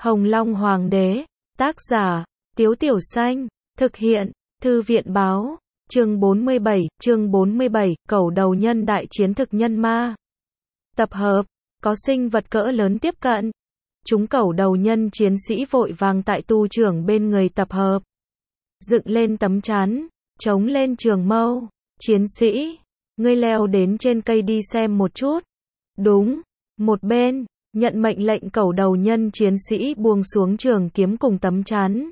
Hồng Long Hoàng đế, tác giả, Tiếu Tiểu Xanh, thực hiện, Thư viện báo, chương 47, Cẩu đầu nhân đại chiến thực nhân ma. Tập hợp, có sinh vật cỡ lớn tiếp cận. Chúng cẩu đầu nhân chiến sĩ vội vàng tại tu trưởng bên người tập hợp. Dựng lên tấm chắn, chống lên trường mâu. Chiến sĩ, ngươi leo đến trên cây đi xem một chút. Đúng, một bên, nhận mệnh lệnh cẩu đầu nhân chiến sĩ buông xuống trường kiếm cùng tấm chắn.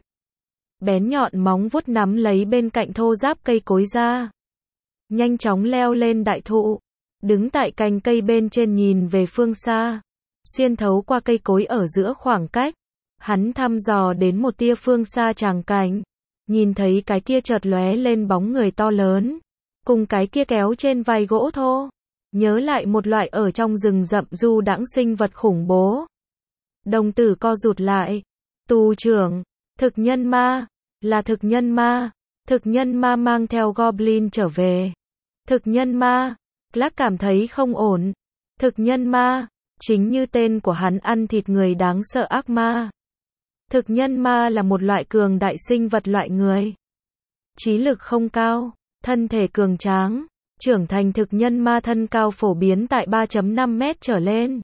Bén nhọn móng vuốt nắm lấy bên cạnh thô ráp cây cối ra. Nhanh chóng leo lên đại thụ. Đứng tại cành cây bên trên nhìn về phương xa. Xuyên thấu qua cây cối ở giữa khoảng cách. Hắn thăm dò đến một tia phương xa tràng cảnh. Nhìn thấy cái kia chợt lóe lên bóng người to lớn. Cùng cái kia kéo trên vai gỗ thô. Nhớ lại một loại ở trong rừng rậm du đãng sinh vật khủng bố. Đồng tử co rụt lại. Tu trưởng, thực nhân ma, là thực nhân ma. Thực nhân ma mang theo Goblin trở về. Thực nhân ma, Clark cảm thấy không ổn. Thực nhân ma, chính như tên của hắn ăn thịt người đáng sợ ác ma. Thực nhân ma là một loại cường đại sinh vật loại người. Trí lực không cao, thân thể cường tráng. Trưởng thành thực nhân ma thân cao phổ biến tại 3,5 mét trở lên.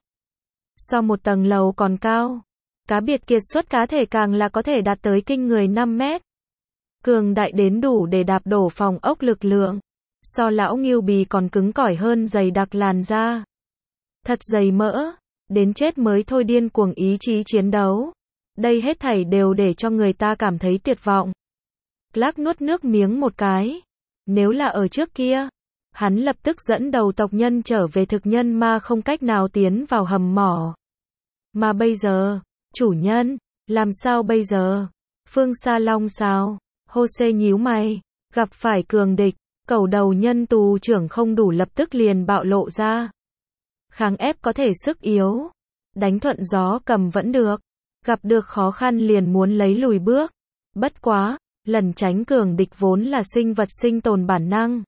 So một tầng lầu còn cao. Cá biệt kiệt xuất cá thể càng là có thể đạt tới kinh người 5 mét. Cường đại đến đủ để đạp đổ phòng ốc lực lượng. So lão Ngưu Bì còn cứng cỏi hơn dày đặc làn da. Thật dày mỡ. Đến chết mới thôi điên cuồng ý chí chiến đấu. Đây hết thảy đều để cho người ta cảm thấy tuyệt vọng. Clark nuốt nước miếng một cái. Nếu là ở trước kia, hắn lập tức dẫn đầu tộc nhân trở về thực nhân ma không cách nào tiến vào hầm mỏ. Mà bây giờ, chủ nhân, làm sao bây giờ? Phương Sa Long sao? Jose nhíu mày, gặp phải cường địch, cẩu đầu nhân tù trưởng không đủ lập tức liền bạo lộ ra. Kháng ép có thể sức yếu, đánh thuận gió cầm vẫn được, gặp được khó khăn liền muốn lấy lùi bước. Bất quá, lẩn tránh cường địch vốn là sinh vật sinh tồn bản năng.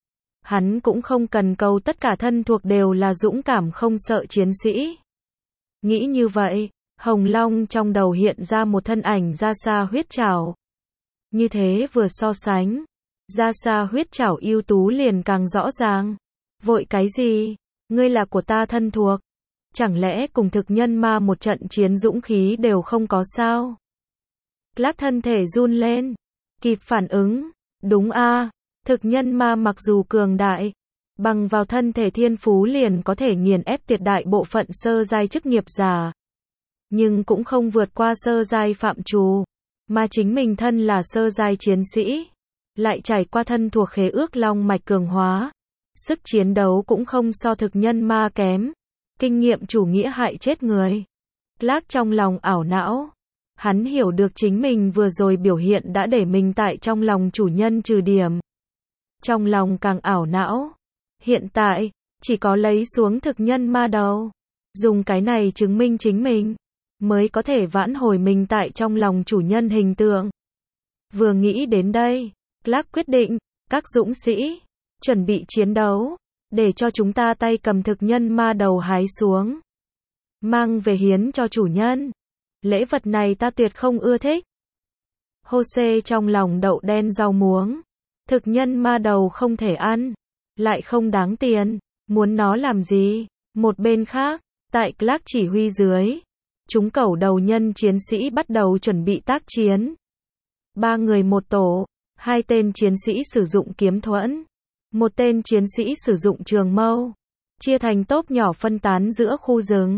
Hắn cũng không cần cầu tất cả thân thuộc đều là dũng cảm không sợ chiến sĩ. Nghĩ như vậy, Hồng Long trong đầu hiện ra một thân ảnh ra xa huyết trảo. Như thế vừa so sánh, ra xa huyết trảo ưu tú liền càng rõ ràng. Vội cái gì? Ngươi là của ta thân thuộc. Chẳng lẽ cùng thực nhân ma một trận chiến dũng khí đều không có sao? Clark thân thể run lên, kịp phản ứng. Đúng a, thực nhân ma mặc dù cường đại, bằng vào thân thể thiên phú liền có thể nghiền ép tuyệt đại bộ phận sơ giai chức nghiệp giả. Nhưng cũng không vượt qua sơ giai phạm trù, mà chính mình thân là sơ giai chiến sĩ, lại trải qua thân thuộc khế ước long mạch cường hóa. Sức chiến đấu cũng không so thực nhân ma kém, kinh nghiệm chủ nghĩa hại chết người. Clark trong lòng ảo não. Hắn hiểu được chính mình vừa rồi biểu hiện đã để mình tại trong lòng chủ nhân trừ điểm. Trong lòng càng ảo não. Hiện tại, chỉ có lấy xuống thực nhân ma đầu. Dùng cái này chứng minh chính mình, mới có thể vãn hồi mình tại trong lòng chủ nhân hình tượng. Vừa nghĩ đến đây, Clark quyết định, các dũng sĩ, chuẩn bị chiến đấu, để cho chúng ta tay cầm thực nhân ma đầu hái xuống. Mang về hiến cho chủ nhân. Lễ vật này ta tuyệt không ưa thích. Jose trong lòng đậu đen rau muống. Thực nhân ma đầu không thể ăn, lại không đáng tiền, muốn nó làm gì? Một bên khác, tại Clark chỉ huy dưới, chúng cẩu đầu nhân chiến sĩ bắt đầu chuẩn bị tác chiến. 3 người một tổ, 2 tên chiến sĩ sử dụng kiếm thuẫn, 1 tên chiến sĩ sử dụng trường mâu, chia thành tốp nhỏ phân tán giữa khu rừng.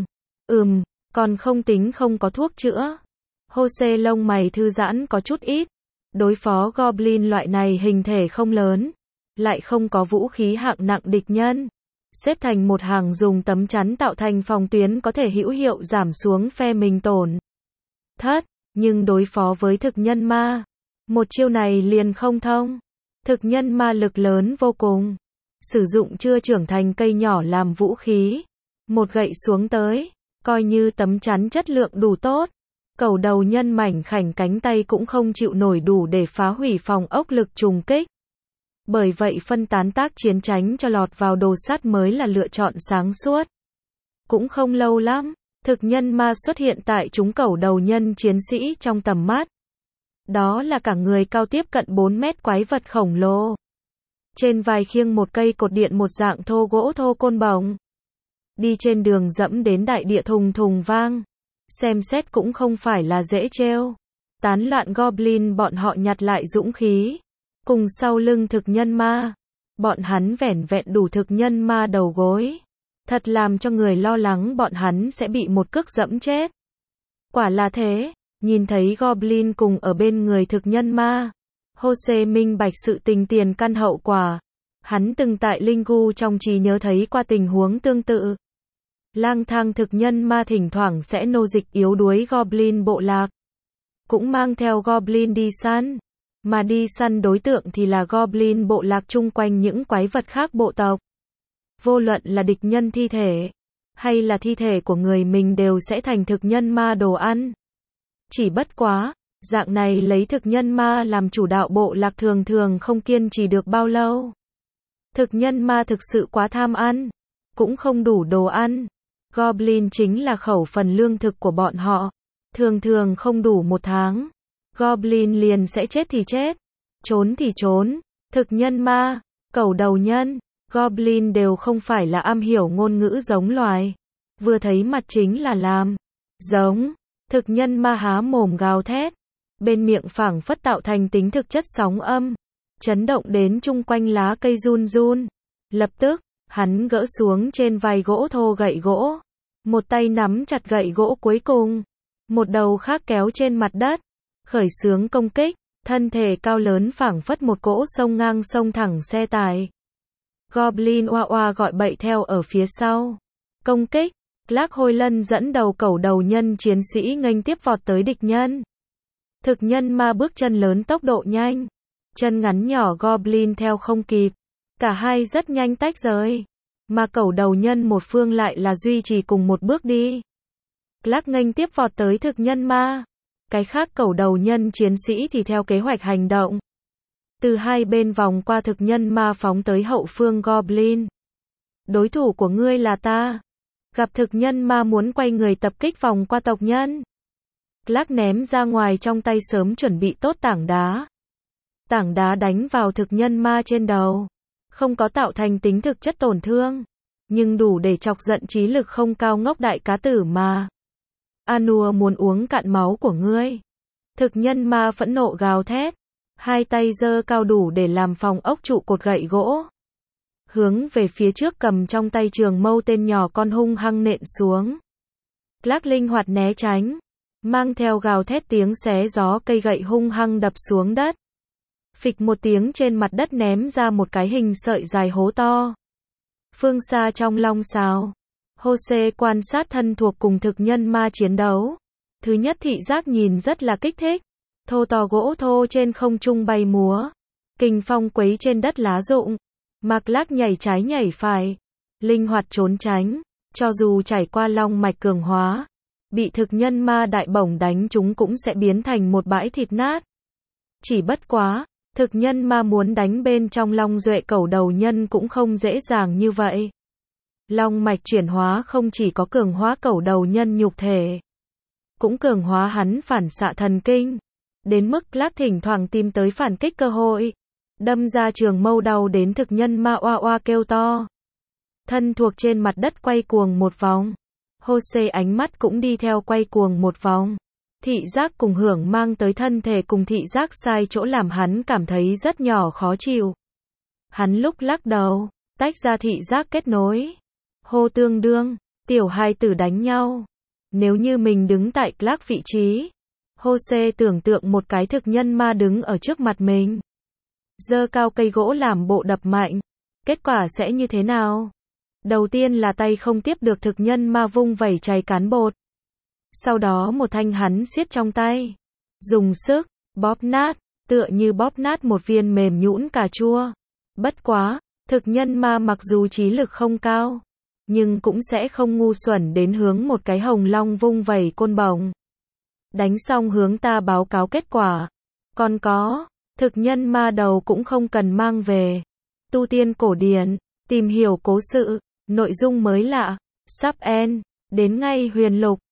Còn không tính không có thuốc chữa. Jose lông mày thư giãn có chút ít. Đối phó Goblin loại này hình thể không lớn, lại không có vũ khí hạng nặng địch nhân. Xếp thành một hàng dùng tấm chắn tạo thành phòng tuyến có thể hữu hiệu giảm xuống phe mình tổn thất. Nhưng đối phó với thực nhân ma, một chiêu này liền không thông. Thực nhân ma lực lớn vô cùng. Sử dụng chưa trưởng thành cây nhỏ làm vũ khí. Một gậy xuống tới, coi như tấm chắn chất lượng đủ tốt. Cẩu đầu nhân mảnh khảnh cánh tay cũng không chịu nổi đủ để phá hủy phòng ốc lực trùng kích. Bởi vậy phân tán tác chiến tránh cho lọt vào đồ sắt mới là lựa chọn sáng suốt. Cũng không lâu lắm, Thực nhân ma xuất hiện tại chúng cẩu đầu nhân chiến sĩ trong tầm mắt. Đó là cả người cao tiếp cận 4 mét quái vật khổng lồ. Trên vai khiêng một cây cột điện một dạng thô gỗ thô côn bổng. Đi trên đường dẫm đến đại địa thùng thùng vang. Xem xét cũng không phải là dễ trêu. Tán loạn goblin bọn họ nhặt lại dũng khí. Cùng sau lưng thực nhân ma. Bọn hắn vẻn vẹn đủ thực nhân ma đầu gối. Thật làm cho người lo lắng bọn hắn sẽ bị một cước dẫm chết. Quả là thế, nhìn thấy goblin cùng ở bên người thực nhân ma. Jose minh bạch sự tình tiền căn hậu quả. Hắn từng tại Linh Gu trong trí nhớ thấy qua tình huống tương tự. Lang thang thực nhân ma thỉnh thoảng sẽ nô dịch yếu đuối goblin bộ lạc. Cũng mang theo goblin đi săn. Mà đi săn đối tượng thì là goblin bộ lạc chung quanh những quái vật khác bộ tộc. Vô luận là địch nhân thi thể, hay là thi thể của người mình đều sẽ thành thực nhân ma đồ ăn. Chỉ bất quá, dạng này lấy thực nhân ma làm chủ đạo bộ lạc thường thường không kiên trì được bao lâu. Thực nhân ma thực sự quá tham ăn, cũng không đủ đồ ăn. Goblin chính là khẩu phần lương thực của bọn họ. Thường thường không đủ 1 tháng. Goblin liền sẽ chết thì chết, trốn thì trốn. Thực nhân ma, cẩu đầu nhân, goblin đều không phải là am hiểu ngôn ngữ giống loài. Vừa thấy mặt chính là làm giống. Thực nhân ma há mồm gào thét. Bên miệng phảng phất tạo thành tính thực chất sóng âm. Chấn động đến chung quanh lá cây run run. Lập tức, hắn gỡ xuống trên vai gỗ thô gậy gỗ. Một tay nắm chặt gậy gỗ cuối cùng. Một đầu khác kéo trên mặt đất. Khởi xướng công kích. Thân thể cao lớn phảng phất một cỗ sông ngang sông thẳng xe tải. Goblin oa oa gọi bậy theo ở phía sau. Công kích. Clark Hôi Lân dẫn đầu cẩu đầu nhân chiến sĩ nghênh tiếp vọt tới địch nhân. Thực nhân ma bước chân lớn tốc độ nhanh. Chân ngắn nhỏ goblin theo không kịp. Cả hai rất nhanh tách rời. Mà cẩu đầu nhân một phương lại là duy trì cùng một bước đi. Clark nghênh tiếp vọt tới thực nhân ma. Cái khác cẩu đầu nhân chiến sĩ thì theo kế hoạch hành động. Từ hai bên vòng qua thực nhân ma phóng tới hậu phương goblin. Đối thủ của ngươi là ta. Gặp thực nhân ma muốn quay người tập kích vòng qua tộc nhân. Clark ném ra ngoài trong tay sớm chuẩn bị tốt tảng đá. Tảng đá đánh vào thực nhân ma trên đầu. Không có tạo thành tính thực chất tổn thương. Nhưng đủ để chọc giận trí lực không cao ngốc đại cá tử mà. Anua muốn uống cạn máu của ngươi. Thực nhân ma phẫn nộ gào thét. Hai tay giơ cao đủ để làm phòng ốc trụ cột gậy gỗ. Hướng về phía trước cầm trong tay trường mâu tên nhỏ con hung hăng nện xuống. Clark linh hoạt né tránh. Mang theo gào thét tiếng xé gió cây gậy hung hăng đập xuống đất. Phịch một tiếng trên mặt đất ném ra một cái hình sợi dài hố to. Phương xa trong long xào. Jose quan sát thân thuộc cùng thực nhân ma chiến đấu. Thứ nhất thị giác nhìn rất là kích thích. Thô to gỗ thô trên không trung bay múa. Kình phong quấy trên đất lá rụng. Clark nhảy trái nhảy phải. Linh hoạt trốn tránh. Cho dù trải qua long mạch cường hóa. Bị thực nhân ma đại bổng đánh chúng cũng sẽ biến thành một bãi thịt nát. Chỉ bất quá, thực nhân ma muốn đánh bên trong long duệ cẩu đầu nhân cũng không dễ dàng như vậy. Long mạch chuyển hóa không chỉ có cường hóa cẩu đầu nhân nhục thể. Cũng cường hóa hắn phản xạ thần kinh. Đến mức Clark thỉnh thoảng tìm tới phản kích cơ hội. Đâm ra trường mâu đau đến thực nhân ma oa oa kêu to. Thân thuộc trên mặt đất quay cuồng một vòng. Jose ánh mắt cũng đi theo quay cuồng một vòng. Thị giác cùng hưởng mang tới thân thể cùng thị giác sai chỗ làm hắn cảm thấy rất nhỏ khó chịu. Hắn lúc lắc đầu, tách ra thị giác kết nối. Hô tương đương, tiểu hai tử đánh nhau. Nếu như mình đứng tại Clark vị trí. Jose tưởng tượng một cái thực nhân ma đứng ở trước mặt mình. Giơ cao cây gỗ làm bộ đập mạnh. Kết quả sẽ như thế nào? Đầu tiên là tay không tiếp được thực nhân ma vung vẩy chày cán bột. Sau đó một thanh hắn siết trong tay. Dùng sức, bóp nát, tựa như bóp nát một viên mềm nhũn cà chua. Bất quá, thực nhân ma mặc dù trí lực không cao. Nhưng cũng sẽ không ngu xuẩn đến hướng một cái hồng long vung vẩy côn bổng. Đánh xong hướng ta báo cáo kết quả. Còn có, thực nhân ma đầu cũng không cần mang về. Tu tiên cổ điển, tìm hiểu cố sự, nội dung mới lạ, sub en. Đến ngày huyền lục,